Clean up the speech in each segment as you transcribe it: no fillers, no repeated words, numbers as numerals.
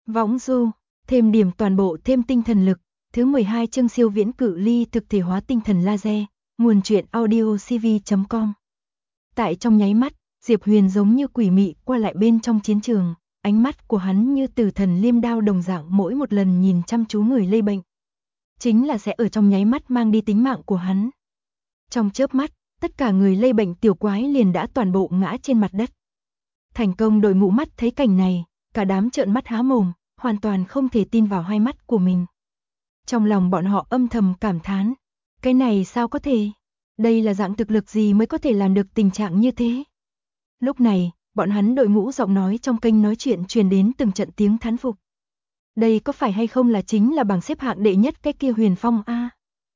Võng du, thêm điểm toàn bộ thêm tinh thần lực, thứ 12 chương siêu viễn cự ly thực thể hóa tinh thần laser, nguồn truyện audio cv.com. Tại trong nháy mắt, Diệp Huyền giống như quỷ mị qua lại bên trong chiến trường, ánh mắt của hắn như tử thần liêm đao đồng dạng, mỗi một lần nhìn chăm chú người lây bệnh, chính là sẽ ở trong nháy mắt mang đi tính mạng của hắn. Trong chớp mắt, tất cả người lây bệnh tiểu quái liền đã toàn bộ ngã trên mặt đất. Thành công đội mũ mắt thấy cảnh này, cả đám trợn mắt há mồm, hoàn toàn không thể tin vào hai mắt của mình. Trong lòng bọn họ âm thầm cảm thán, cái này sao có thể? Đây là dạng thực lực gì mới có thể làm được tình trạng như thế? Lúc này, bọn hắn đội ngũ giọng nói trong kênh nói chuyện truyền đến từng trận tiếng thán phục. Đây có phải hay không là chính là bảng xếp hạng đệ nhất cái kia Huyền Phong A?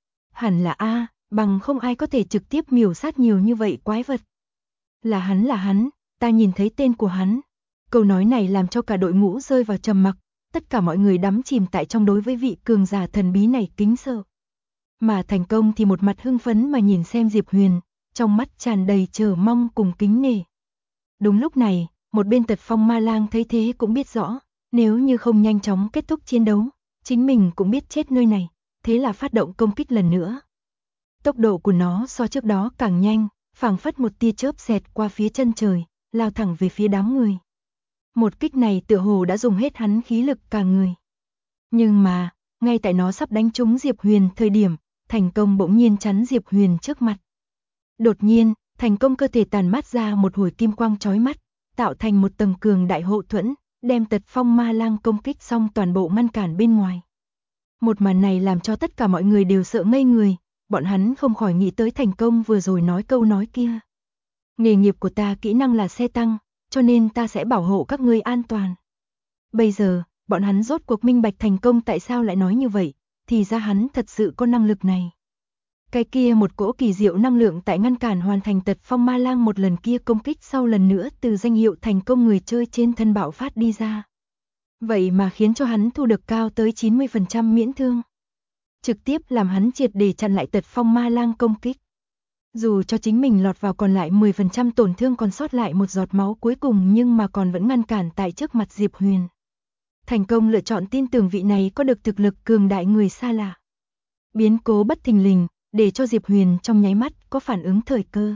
Hẳn là A, bằng không ai có thể trực tiếp miểu sát nhiều như vậy quái vật. Là hắn, ta nhìn thấy tên của hắn. Câu nói này làm cho cả đội ngũ rơi vào trầm mặc, tất cả mọi người đắm chìm tại trong đối với vị cường giả thần bí này kính sợ. Mà Thành Công thì một mặt hưng phấn mà nhìn xem Diệp Huyền, trong mắt tràn đầy chờ mong cùng kính nể. Đúng lúc này, một bên Tật Phong Ma Lang thấy thế cũng biết rõ, nếu như không nhanh chóng kết thúc chiến đấu, chính mình cũng biết chết nơi này, thế là phát động công kích lần nữa. Tốc độ của nó so trước đó càng nhanh, phảng phất một tia chớp xẹt qua phía chân trời, lao thẳng về phía đám người. Một kích này tựa hồ đã dùng hết hắn khí lực cả người. Nhưng mà, ngay tại nó sắp đánh trúng Diệp Huyền thời điểm, Thành Công bỗng nhiên chắn Diệp Huyền trước mặt. Đột nhiên, Thành Công cơ thể tàn mát ra một hồi kim quang chói mắt, tạo thành một tầng cường đại hộ thuẫn, đem Tật Phong Ma Lang công kích xong toàn bộ ngăn cản bên ngoài. Một màn này làm cho tất cả mọi người đều sợ ngây người, bọn hắn không khỏi nghĩ tới Thành Công vừa rồi nói câu nói kia. Nghề nghiệp của ta kỹ năng là xe tăng, cho nên ta sẽ bảo hộ các ngươi an toàn. Bây giờ, bọn hắn rốt cuộc minh bạch Thành Công tại sao lại nói như vậy, thì ra hắn thật sự có năng lực này. Cái kia một cỗ kỳ diệu năng lượng tại ngăn cản hoàn thành Tật Phong Ma Lang một lần kia công kích sau lần nữa từ danh hiệu Thành Công người chơi trên thân bạo phát đi ra. Vậy mà khiến cho hắn thu được cao tới 90% miễn thương. Trực tiếp làm hắn triệt để chặn lại Tật Phong Ma Lang công kích. Dù cho chính mình lọt vào còn lại 10% tổn thương còn sót lại một giọt máu cuối cùng nhưng mà còn vẫn ngăn cản tại trước mặt Diệp Huyền. Thành Công lựa chọn tin tưởng vị này có được thực lực cường đại người xa lạ. Biến cố bất thình lình, để cho Diệp Huyền trong nháy mắt có phản ứng thời cơ.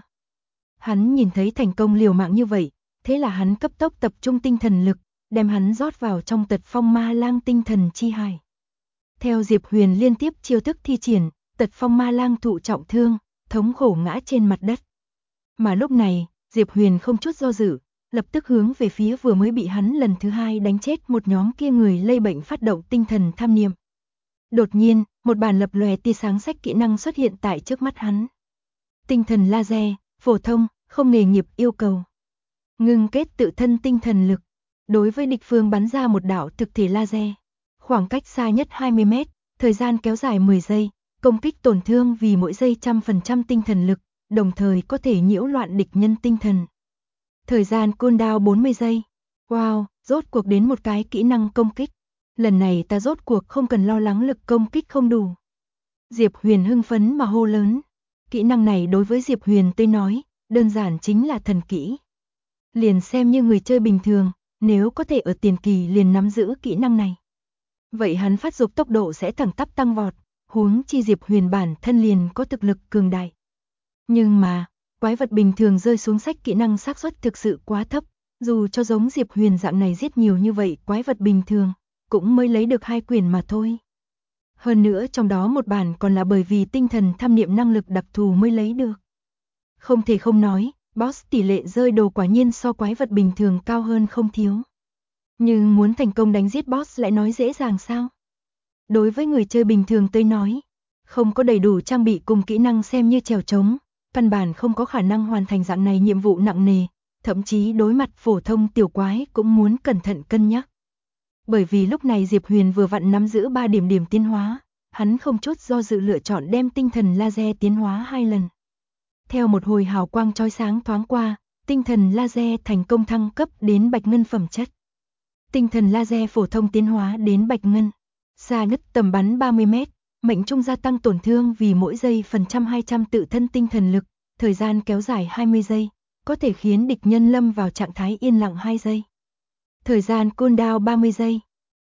Hắn nhìn thấy Thành Công liều mạng như vậy, thế là hắn cấp tốc tập trung tinh thần lực, đem hắn rót vào trong Tật Phong Ma Lang tinh thần chi hải. Theo Diệp Huyền liên tiếp chiêu thức thi triển, Tật Phong Ma Lang thụ trọng thương, thống khổ ngã trên mặt đất. Mà lúc này, Diệp Huyền không chút do dự, lập tức hướng về phía vừa mới bị hắn lần thứ hai đánh chết một nhóm kia người lây bệnh phát động tinh thần tham niệm. Đột nhiên, một bản lập lòe tia sáng sách kỹ năng xuất hiện tại trước mắt hắn. Tinh thần laser, phổ thông, không nghề nghiệp yêu cầu. Ngưng kết tự thân tinh thần lực, đối với địch phương bắn ra một đạo thực thể laser. Khoảng cách xa nhất 20 mét, thời gian kéo dài 10 giây, công kích tổn thương vì mỗi giây 100% tinh thần lực, đồng thời có thể nhiễu loạn địch nhân tinh thần. Thời gian cooldown 40 giây. Wow, rốt cuộc đến một cái kỹ năng công kích. Lần này ta rốt cuộc không cần lo lắng lực công kích không đủ. Diệp Huyền hưng phấn mà hô lớn. Kỹ năng này đối với Diệp Huyền tôi nói, đơn giản chính là thần kỹ. Liền xem như người chơi bình thường, nếu có thể ở tiền kỳ liền nắm giữ kỹ năng này, vậy hắn phát dục tốc độ sẽ thẳng tắp tăng vọt, huống chi Diệp Huyền bản thân liền có thực lực cường đại. Nhưng mà, quái vật bình thường rơi xuống sách kỹ năng xác suất thực sự quá thấp, dù cho giống Diệp Huyền dạng này giết nhiều như vậy quái vật bình thường, cũng mới lấy được 2 quyển mà thôi. Hơn nữa trong đó một bản còn là bởi vì tinh thần tham niệm năng lực đặc thù mới lấy được. Không thể không nói, boss tỷ lệ rơi đồ quả nhiên so quái vật bình thường cao hơn không thiếu. Nhưng muốn thành công đánh giết boss lại nói dễ dàng sao? Đối với người chơi bình thường tôi nói, không có đầy đủ trang bị cùng kỹ năng xem như trèo trống, căn bản không có khả năng hoàn thành dạng này nhiệm vụ nặng nề, thậm chí đối mặt phổ thông tiểu quái cũng muốn cẩn thận cân nhắc. Bởi vì lúc này Diệp Huyền vừa vặn nắm giữ 3 điểm tiến hóa, hắn không chút do dự lựa chọn đem tinh thần laser tiến hóa 2 lần. Theo một hồi hào quang chói sáng thoáng qua, tinh thần laser thành công thăng cấp đến bạch ngân phẩm chất. Tinh thần laser phổ thông tiến hóa đến bạch ngân, xa nhất tầm bắn 30 mét, mệnh trung gia tăng tổn thương vì mỗi giây phần trăm 200 tự thân tinh thần lực, thời gian kéo dài 20 giây, có thể khiến địch nhân lâm vào trạng thái yên lặng 2 giây. Thời gian cooldown 30 giây.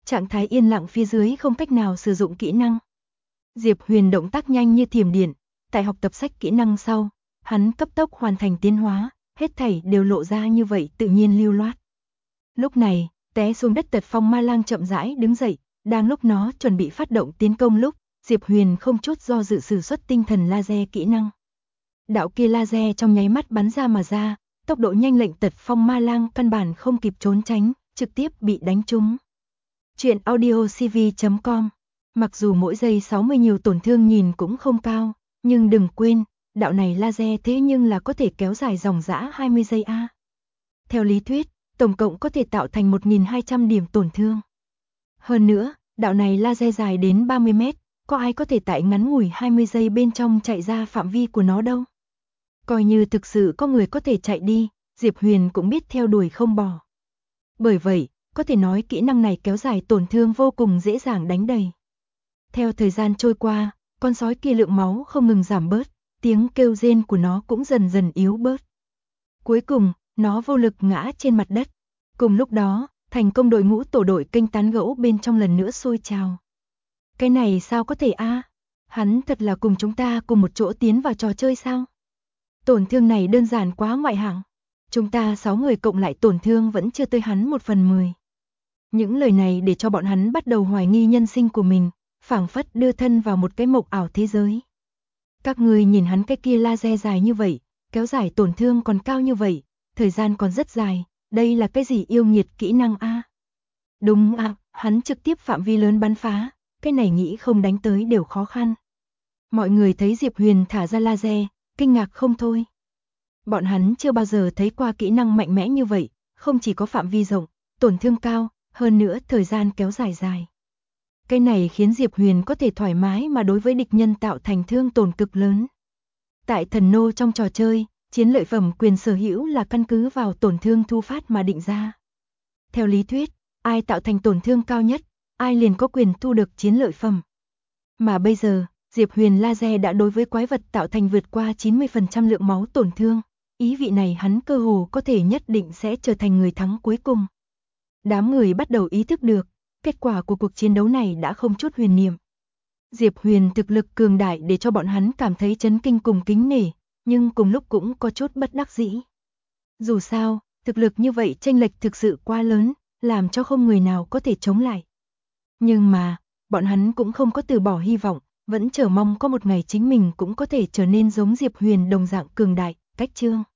trạng thái yên lặng phía dưới không cách nào sử dụng kỹ năng. Diệp Huyền động tác nhanh như thiểm điện, tại học tập sách kỹ năng sau, hắn cấp tốc hoàn thành tiến hóa, hết thảy đều lộ ra như vậy tự nhiên lưu loát. Lúc này, té xuống đất Tật Phong Ma Lang chậm rãi đứng dậy, đang lúc nó chuẩn bị phát động tiến công lúc, Diệp Huyền không chút do dự sử xuất tinh thần laser kỹ năng. Đạo kia laser trong nháy mắt bắn ra mà ra, tốc độ nhanh lệnh Tật Phong Ma Lang căn bản không kịp trốn tránh, trực tiếp bị đánh trúng. Truyện audio cv.com. Mặc dù mỗi giây 60 nhiều tổn thương nhìn cũng không cao, nhưng đừng quên, đạo này laser thế nhưng là có thể kéo dài dòng dã 20 giây a. Theo lý thuyết, tổng cộng có thể tạo thành 1200 điểm tổn thương. Hơn nữa, đạo này laser dài đến 30 mét, có ai có thể tại ngắn ngủi 20 giây bên trong chạy ra phạm vi của nó đâu. Coi như thực sự có người có thể chạy đi, Diệp Huyền cũng biết theo đuổi không bỏ. Bởi vậy, có thể nói kỹ năng này kéo dài tổn thương vô cùng dễ dàng đánh đầy. Theo thời gian trôi qua, con sói kia lượng máu không ngừng giảm bớt, tiếng kêu rên của nó cũng dần dần yếu bớt. Cuối cùng, nó vô lực ngã trên mặt đất. Cùng lúc đó, thành công đội ngũ tổ đội kênh tán gẫu bên trong lần nữa sôi trào. Cái này sao có thể a? Hắn thật là cùng chúng ta cùng một chỗ tiến vào trò chơi sao? Tổn thương này đơn giản quá ngoại hạng. Chúng ta 6 người cộng lại tổn thương vẫn chưa tới hắn 1/10. Những lời này để cho bọn hắn bắt đầu hoài nghi nhân sinh của mình, phảng phất đưa thân vào một cái mộng ảo thế giới. Các người nhìn hắn cái kia laser dài như vậy, kéo dài tổn thương còn cao như vậy, thời gian còn rất dài, đây là cái gì yêu nghiệt kỹ năng a? Đúng à, hắn trực tiếp phạm vi lớn bắn phá, cái này nghĩ không đánh tới đều khó khăn. Mọi người thấy Diệp Huyền thả ra laser, kinh ngạc không thôi. Bọn hắn chưa bao giờ thấy qua kỹ năng mạnh mẽ như vậy, không chỉ có phạm vi rộng, tổn thương cao, hơn nữa thời gian kéo dài dài. Cái này khiến Diệp Huyền có thể thoải mái mà đối với địch nhân tạo thành thương tổn cực lớn. Tại thần nô trong trò chơi, chiến lợi phẩm quyền sở hữu là căn cứ vào tổn thương thu phát mà định ra. Theo lý thuyết, ai tạo thành tổn thương cao nhất, ai liền có quyền thu được chiến lợi phẩm. Mà bây giờ, Diệp Huyền laser đã đối với quái vật tạo thành vượt qua 90% lượng máu tổn thương, ý vị này hắn cơ hồ có thể nhất định sẽ trở thành người thắng cuối cùng. Đám người bắt đầu ý thức được, kết quả của cuộc chiến đấu này đã không chút huyền niệm. Diệp Huyền thực lực cường đại để cho bọn hắn cảm thấy chấn kinh cùng kính nể, nhưng cùng lúc cũng có chút bất đắc dĩ. Dù sao, thực lực như vậy chênh lệch thực sự quá lớn, làm cho không người nào có thể chống lại. Nhưng mà, bọn hắn cũng không có từ bỏ hy vọng, vẫn chờ mong có một ngày chính mình cũng có thể trở nên giống Diệp Huyền đồng dạng cường đại. Cách chương